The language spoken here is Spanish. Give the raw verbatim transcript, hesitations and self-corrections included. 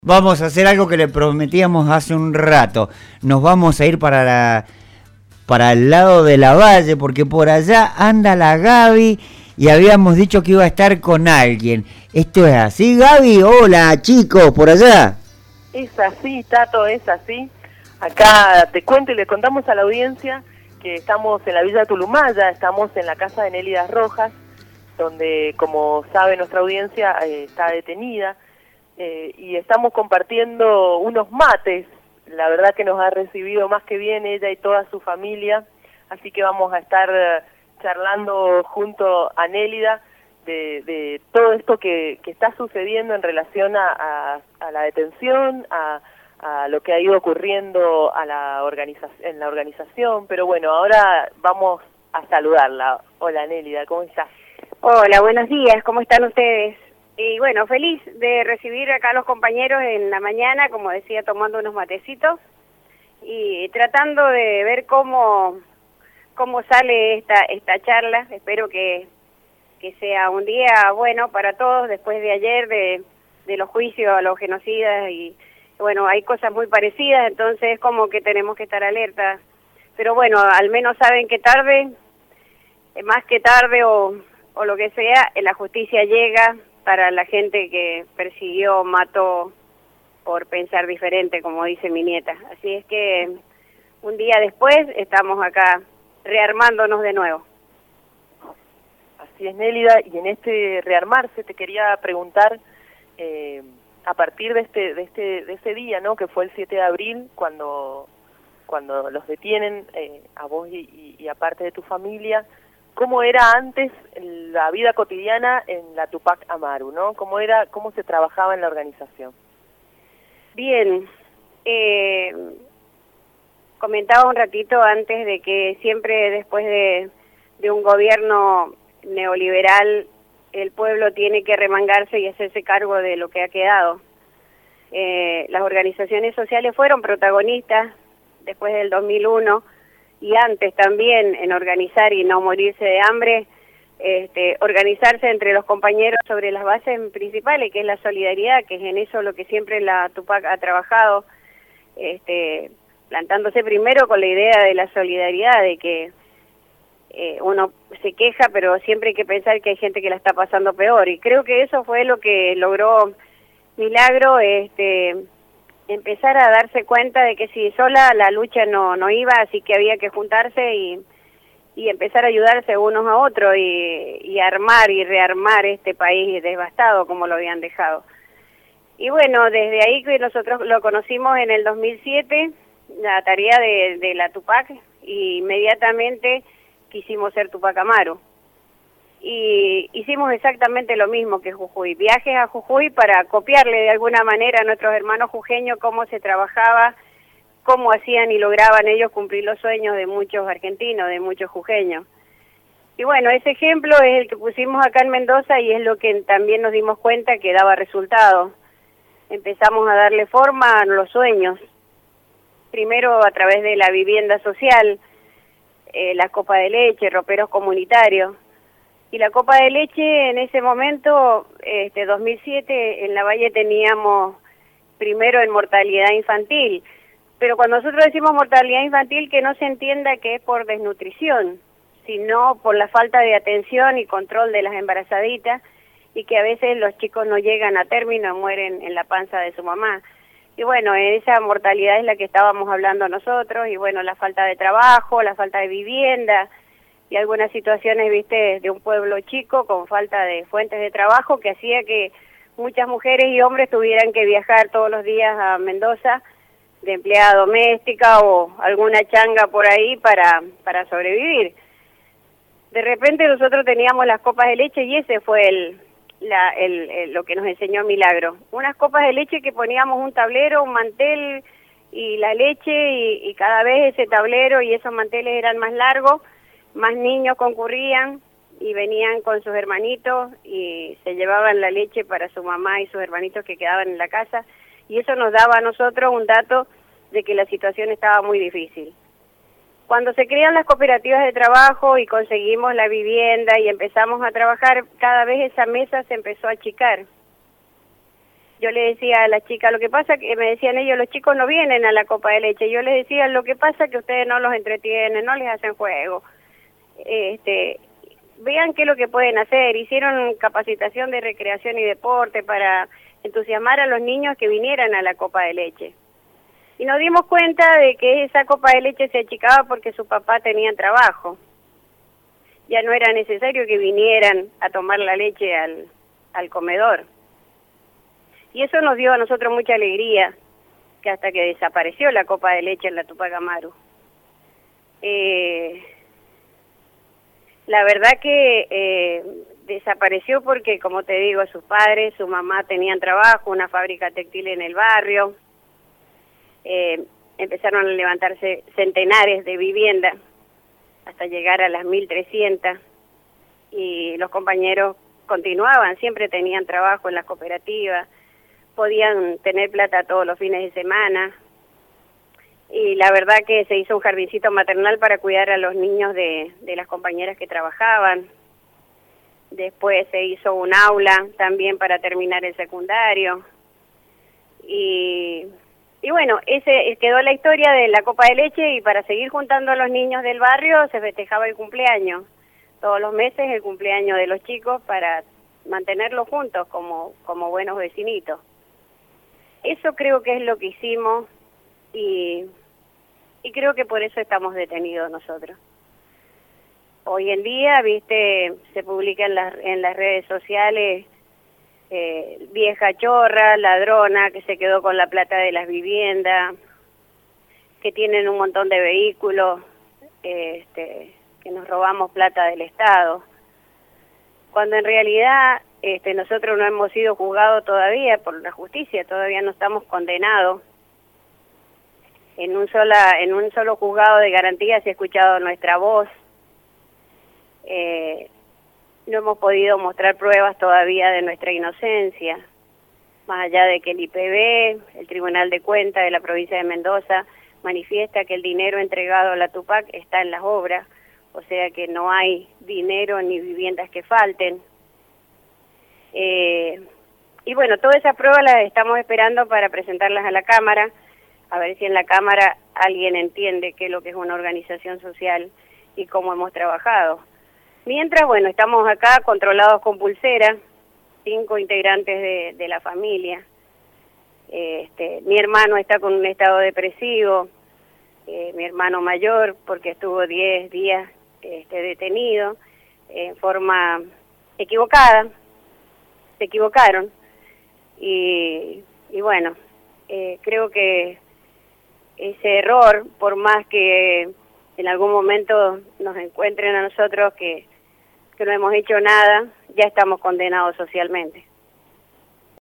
Vamos a hacer algo que le prometíamos hace un rato. Nos vamos a ir para la, para el lado de la Valle, porque por allá anda la Gaby y habíamos dicho que iba a estar con alguien. ¿Esto es así, Gaby? Hola, chicos, por allá. Es así, Tato, es así. Acá te cuento y le contamos a la audiencia que estamos en la Villa Tulumaya, estamos en la casa de Nélida Rojas, donde, como sabe nuestra audiencia, eh, está detenida. Eh, y estamos compartiendo unos mates. La verdad que nos ha recibido más que bien ella y toda su familia, así que vamos a estar uh, charlando junto a Nélida de, de todo esto que, que está sucediendo en relación a, a, a la detención, a, a lo que ha ido ocurriendo a la organiza en la organización. Pero bueno, ahora vamos a saludarla. Hola Nélida, ¿cómo estás? Hola, buenos días, ¿cómo están ustedes? Y bueno, feliz de recibir acá a los compañeros en la mañana, como decía, tomando unos matecitos y tratando de ver cómo cómo sale esta esta charla. Espero que, que sea un día bueno para todos después de ayer, de, de los juicios a los genocidas. Y bueno, hay cosas muy parecidas, entonces como que tenemos que estar alertas. Pero bueno, al menos saben que tarde, más que tarde o, o lo que sea, la justicia llega para la gente que persiguió, mató por pensar diferente, como dice mi nieta. Así es que un día después estamos acá rearmándonos de nuevo. Así es, Nélida, y en este rearmarse te quería preguntar, eh, a partir de este de este de ese día, ¿no?, que fue el siete de abril, cuando cuando los detienen, eh, a vos y, y, y a parte de tu familia, ¿cómo era antes la vida cotidiana en la Tupac Amaru, ¿no? ¿Cómo era, cómo se trabajaba en la organización? Bien, eh, comentaba un ratito antes de que siempre después de, de un gobierno neoliberal el pueblo tiene que remangarse y hacerse cargo de lo que ha quedado. Eh, las organizaciones sociales fueron protagonistas después del dos mil uno, y antes también en organizar y no morirse de hambre, este, organizarse entre los compañeros sobre las bases principales, que es la solidaridad, que es en eso lo que siempre la Tupac ha trabajado, este, plantándose primero con la idea de la solidaridad, de que eh, uno se queja, pero siempre hay que pensar que hay gente que la está pasando peor, y creo que eso fue lo que logró Milagro, este, empezar a darse cuenta de que si sola la lucha no no iba, así que había que juntarse y, y empezar a ayudarse unos a otros y, y armar y rearmar este país devastado como lo habían dejado. Y bueno, desde ahí que nosotros lo conocimos en el dos mil siete, la tarea de, de la Tupac, y inmediatamente quisimos ser Tupac Amaru. Y hicimos exactamente lo mismo que Jujuy, viajes a Jujuy para copiarle de alguna manera a nuestros hermanos jujeños cómo se trabajaba, cómo hacían y lograban ellos cumplir los sueños de muchos argentinos, de muchos jujeños. Y bueno, ese ejemplo es el que pusimos acá en Mendoza y es lo que también nos dimos cuenta que daba resultados. Empezamos a darle forma a los sueños, primero a través de la vivienda social, eh, la copa de leche, roperos comunitarios. Y la copa de leche en ese momento, este dos mil siete, en la Valle teníamos primero en mortalidad infantil. Pero cuando nosotros decimos mortalidad infantil, que no se entienda que es por desnutrición, sino por la falta de atención y control de las embarazaditas, y que a veces los chicos no llegan a término, mueren en la panza de su mamá. Y bueno, esa mortalidad es la que estábamos hablando nosotros, y bueno, la falta de trabajo, la falta de vivienda, y algunas situaciones, viste, de un pueblo chico con falta de fuentes de trabajo que hacía que muchas mujeres y hombres tuvieran que viajar todos los días a Mendoza de empleada doméstica o alguna changa por ahí para, para sobrevivir. De repente nosotros teníamos las copas de leche y ese fue el, la, el, el, lo que nos enseñó Milagro. Unas copas de leche que poníamos un tablero, un mantel y la leche y, y cada vez ese tablero y esos manteles eran más largos, más niños concurrían y venían con sus hermanitos y se llevaban la leche para su mamá y sus hermanitos que quedaban en la casa, y eso nos daba a nosotros un dato de que la situación estaba muy difícil. Cuando se crean las cooperativas de trabajo y conseguimos la vivienda y empezamos a trabajar, cada vez esa mesa se empezó a achicar. yo le decía a las chicas, lo que pasa que me decían ellos, los chicos no vienen a la copa de leche. Yo les decía, lo que pasa que ustedes no los entretienen, no les hacen juego. Este, vean qué es lo que pueden hacer. Hicieron capacitación de recreación y deporte para entusiasmar a los niños que vinieran a la copa de leche. Y nos dimos cuenta de que esa copa de leche se achicaba porque su papá tenía trabajo. Ya no era necesario que vinieran a tomar la leche al, al comedor. Y eso nos dio a nosotros mucha alegría, que hasta que desapareció la copa de leche en la Tupac Amaru. Eh, la verdad que eh, desapareció porque, como te digo, sus padres, su mamá tenían trabajo, una fábrica textil en el barrio. Eh, empezaron a levantarse centenares de viviendas hasta llegar a las mil trescientas y los compañeros continuaban, siempre tenían trabajo en las cooperativas, podían tener plata todos los fines de semana y la verdad que se hizo un jardincito maternal para cuidar a los niños de, de las compañeras que trabajaban. Después se hizo un aula también para terminar el secundario y, y bueno, ese quedó la historia de la copa de leche y para seguir juntando a los niños del barrio se festejaba el cumpleaños, todos los meses el cumpleaños de los chicos para mantenerlos juntos como, como buenos vecinitos. Eso creo que es lo que hicimos y, y creo que por eso estamos detenidos nosotros. Hoy en día, viste, se publica en las, en las redes sociales eh, vieja chorra, ladrona, que se quedó con la plata de las viviendas, que tienen un montón de vehículos, eh, este, que nos robamos plata del Estado. Cuando en realidad este, nosotros no hemos sido juzgados todavía por la justicia, todavía no estamos condenados. En un, sola, en un solo juzgado de garantía se ha escuchado nuestra voz. Eh, no hemos podido mostrar pruebas todavía de nuestra inocencia, más allá de que el I P B, el Tribunal de Cuentas de la provincia de Mendoza, manifiesta que el dinero entregado a la Tupac está en las obras, o sea que no hay dinero ni viviendas que falten. Eh, y bueno, todas esas pruebas las estamos esperando para presentarlas a la Cámara, a ver si en la Cámara alguien entiende qué es lo que es una organización social y cómo hemos trabajado. Mientras, bueno, estamos acá controlados con pulsera, cinco integrantes de, de la familia. Este, mi hermano está con un estado depresivo, eh, mi hermano mayor, porque estuvo diez días este, detenido en forma equivocada, se equivocaron. Y, y bueno, eh, creo que ese error, por más que en algún momento nos encuentren a nosotros que, que no hemos hecho nada, ya estamos condenados socialmente.